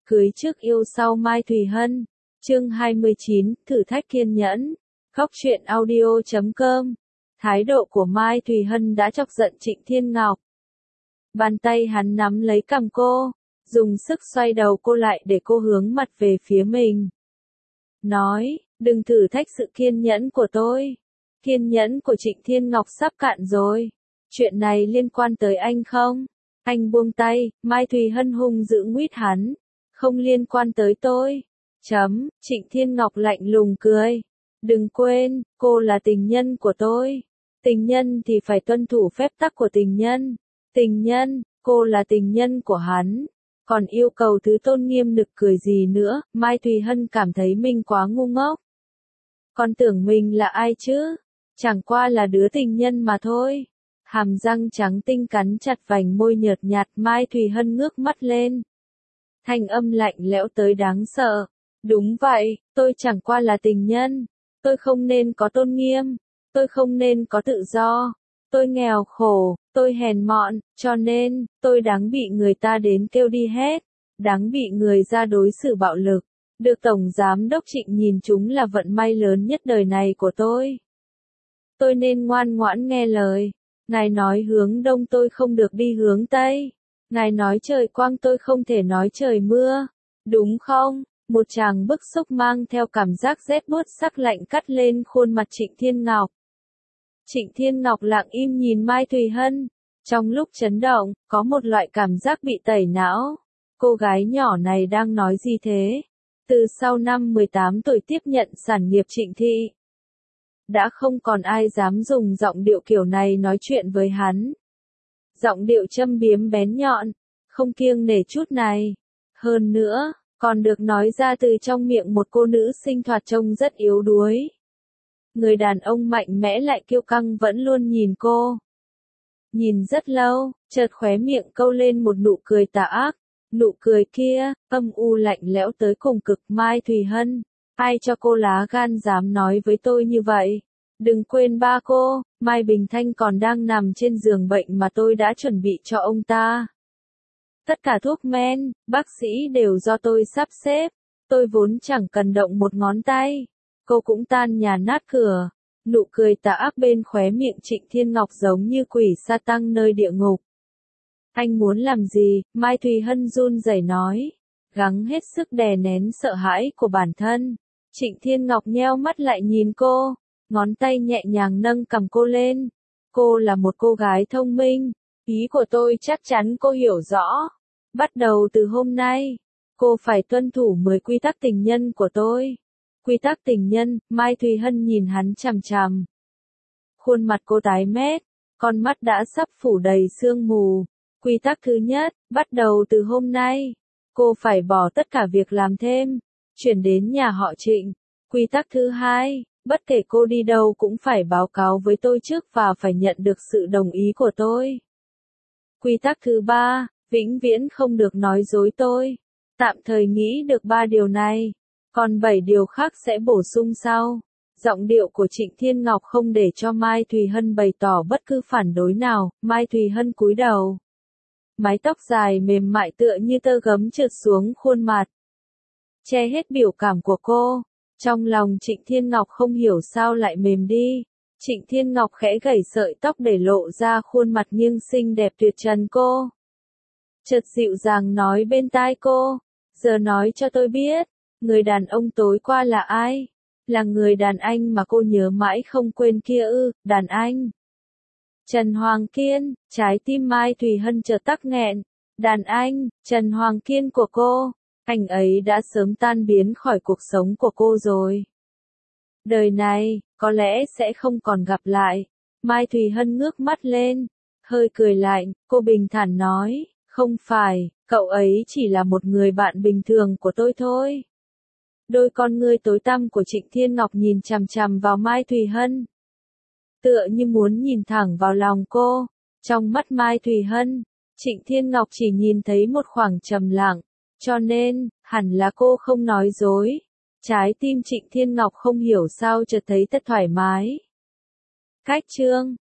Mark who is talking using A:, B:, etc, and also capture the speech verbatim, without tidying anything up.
A: Cưới trước yêu sau Mai Thùy Hân. Chương hai mươi chín, thử thách kiên nhẫn. Góc truyện audio chấm com. Thái độ của Mai Thùy Hân đã chọc giận Trịnh Thiên Ngọc. Bàn tay hắn nắm lấy cằm cô, dùng sức xoay đầu cô lại để cô hướng mặt về phía mình. Nói, đừng thử thách sự kiên nhẫn của tôi. Kiên nhẫn của Trịnh Thiên Ngọc sắp cạn rồi. Chuyện này liên quan tới anh không? Anh buông tay, Mai Thùy Hân hung dữ nguýt hắn. Không liên quan tới tôi. Chấm, Trịnh Thiên Ngọc lạnh lùng cười. Đừng quên, cô là tình nhân của tôi. Tình nhân thì phải tuân thủ phép tắc của tình nhân. Tình nhân, cô là tình nhân của hắn. Còn yêu cầu thứ tôn nghiêm nực cười gì nữa, Mai Thùy Hân cảm thấy mình quá ngu ngốc. Còn tưởng mình là ai chứ? Chẳng qua là đứa tình nhân mà thôi. Hàm răng trắng tinh cắn chặt vành môi nhợt nhạt, Mai Thùy Hân ngước mắt lên. Thanh âm lạnh lẽo tới đáng sợ. Đúng vậy, tôi chẳng qua là tình nhân. Tôi không nên có tôn nghiêm. Tôi không nên có tự do. Tôi nghèo khổ, tôi hèn mọn, cho nên, tôi đáng bị người ta đến kêu đi hết. Đáng bị người ra đối xử bạo lực. Được Tổng Giám Đốc Trịnh nhìn chúng là vận may lớn nhất đời này của tôi. Tôi nên ngoan ngoãn nghe lời. Ngài nói hướng đông tôi không được đi hướng tây. Ngài nói trời quang tôi không thể nói trời mưa. Đúng không? Một tràng bức xúc mang theo cảm giác rét buốt sắc lạnh cắt lên khuôn mặt Trịnh Thiên Ngọc. Trịnh Thiên Ngọc lặng im nhìn Mai Thùy Hân. Trong lúc chấn động, có một loại cảm giác bị tẩy não. Cô gái nhỏ này đang nói gì thế? Từ sau năm mười tám tuổi tiếp nhận sản nghiệp Trịnh thị, đã không còn ai dám dùng giọng điệu kiểu này nói chuyện với hắn. Giọng điệu châm biếm bén nhọn, không kiêng nể chút này. Hơn nữa, còn được nói ra từ trong miệng một cô nữ sinh thoạt trông rất yếu đuối. Người đàn ông mạnh mẽ lại kiêu căng vẫn luôn nhìn cô. Nhìn rất lâu, chợt khóe miệng câu lên một nụ cười tà ác. Nụ cười kia, âm u lạnh lẽo tới cùng cực. Mai Thùy Hân, ai cho cô lá gan dám nói với tôi như vậy? Đừng quên ba cô, Mai Bình Thanh còn đang nằm trên giường bệnh mà tôi đã chuẩn bị cho ông ta. Tất cả thuốc men, bác sĩ đều do tôi sắp xếp. Tôi vốn chẳng cần động một ngón tay. Cô cũng tan nhà nát cửa. Nụ cười tà ác bên khóe miệng Trịnh Thiên Ngọc giống như quỷ sa tăng nơi địa ngục. Anh muốn làm gì? Mai Thùy Hân run rẩy nói. Gắng hết sức đè nén sợ hãi của bản thân. Trịnh Thiên Ngọc nheo mắt lại nhìn cô. Ngón tay nhẹ nhàng nâng cằm cô lên. Cô là một cô gái thông minh. Ý của tôi chắc chắn cô hiểu rõ. Bắt đầu từ hôm nay, cô phải tuân thủ mười quy tắc tình nhân của tôi. Quy tắc tình nhân, Mai Thùy Hân nhìn hắn chằm chằm. Khuôn mặt cô tái mét, con mắt đã sắp phủ đầy sương mù. Quy tắc thứ nhất, bắt đầu từ hôm nay, cô phải bỏ tất cả việc làm thêm, chuyển đến nhà họ Trịnh. Quy tắc thứ hai, bất kể cô đi đâu cũng phải báo cáo với tôi trước và phải nhận được sự đồng ý của tôi. Quy tắc thứ ba, vĩnh viễn không được nói dối tôi. Tạm thời nghĩ được ba điều này, còn bảy điều khác sẽ bổ sung sau. Giọng điệu của Trịnh Thiên Ngọc không để cho Mai Thùy Hân bày tỏ bất cứ phản đối nào. Mai Thùy Hân cúi đầu. Mái tóc dài mềm mại tựa như tơ gấm trượt xuống khuôn mặt, che hết biểu cảm của cô. Trong lòng Trịnh Thiên Ngọc không hiểu sao lại mềm đi. Trịnh Thiên Ngọc khẽ gẩy sợi tóc để lộ ra khuôn mặt nghiêng xinh đẹp tuyệt trần cô. Chợt dịu dàng nói bên tai cô. Giờ nói cho tôi biết, người đàn ông tối qua là ai? Là người đàn anh mà cô nhớ mãi không quên kia ư? Đàn anh Trần Hoàng Kiên. Trái tim Mai Thùy Hân chợt tắc nghẹn. Đàn anh, Trần Hoàng Kiên của cô. Anh ấy đã sớm tan biến khỏi cuộc sống của cô rồi. Đời này, có lẽ sẽ không còn gặp lại. Mai Thùy Hân ngước mắt lên, hơi cười lạnh, cô bình thản nói, không phải, cậu ấy chỉ là một người bạn bình thường của tôi thôi. Đôi con ngươi tối tăm của Trịnh Thiên Ngọc nhìn chằm chằm vào Mai Thùy Hân, tựa như muốn nhìn thẳng vào lòng cô. Trong mắt Mai Thùy Hân, Trịnh Thiên Ngọc chỉ nhìn thấy một khoảng trầm lặng, cho nên, hẳn là cô không nói dối. Trái tim Trịnh Thiên Ngọc không hiểu sao chợt thấy thật thoải mái. Cách chương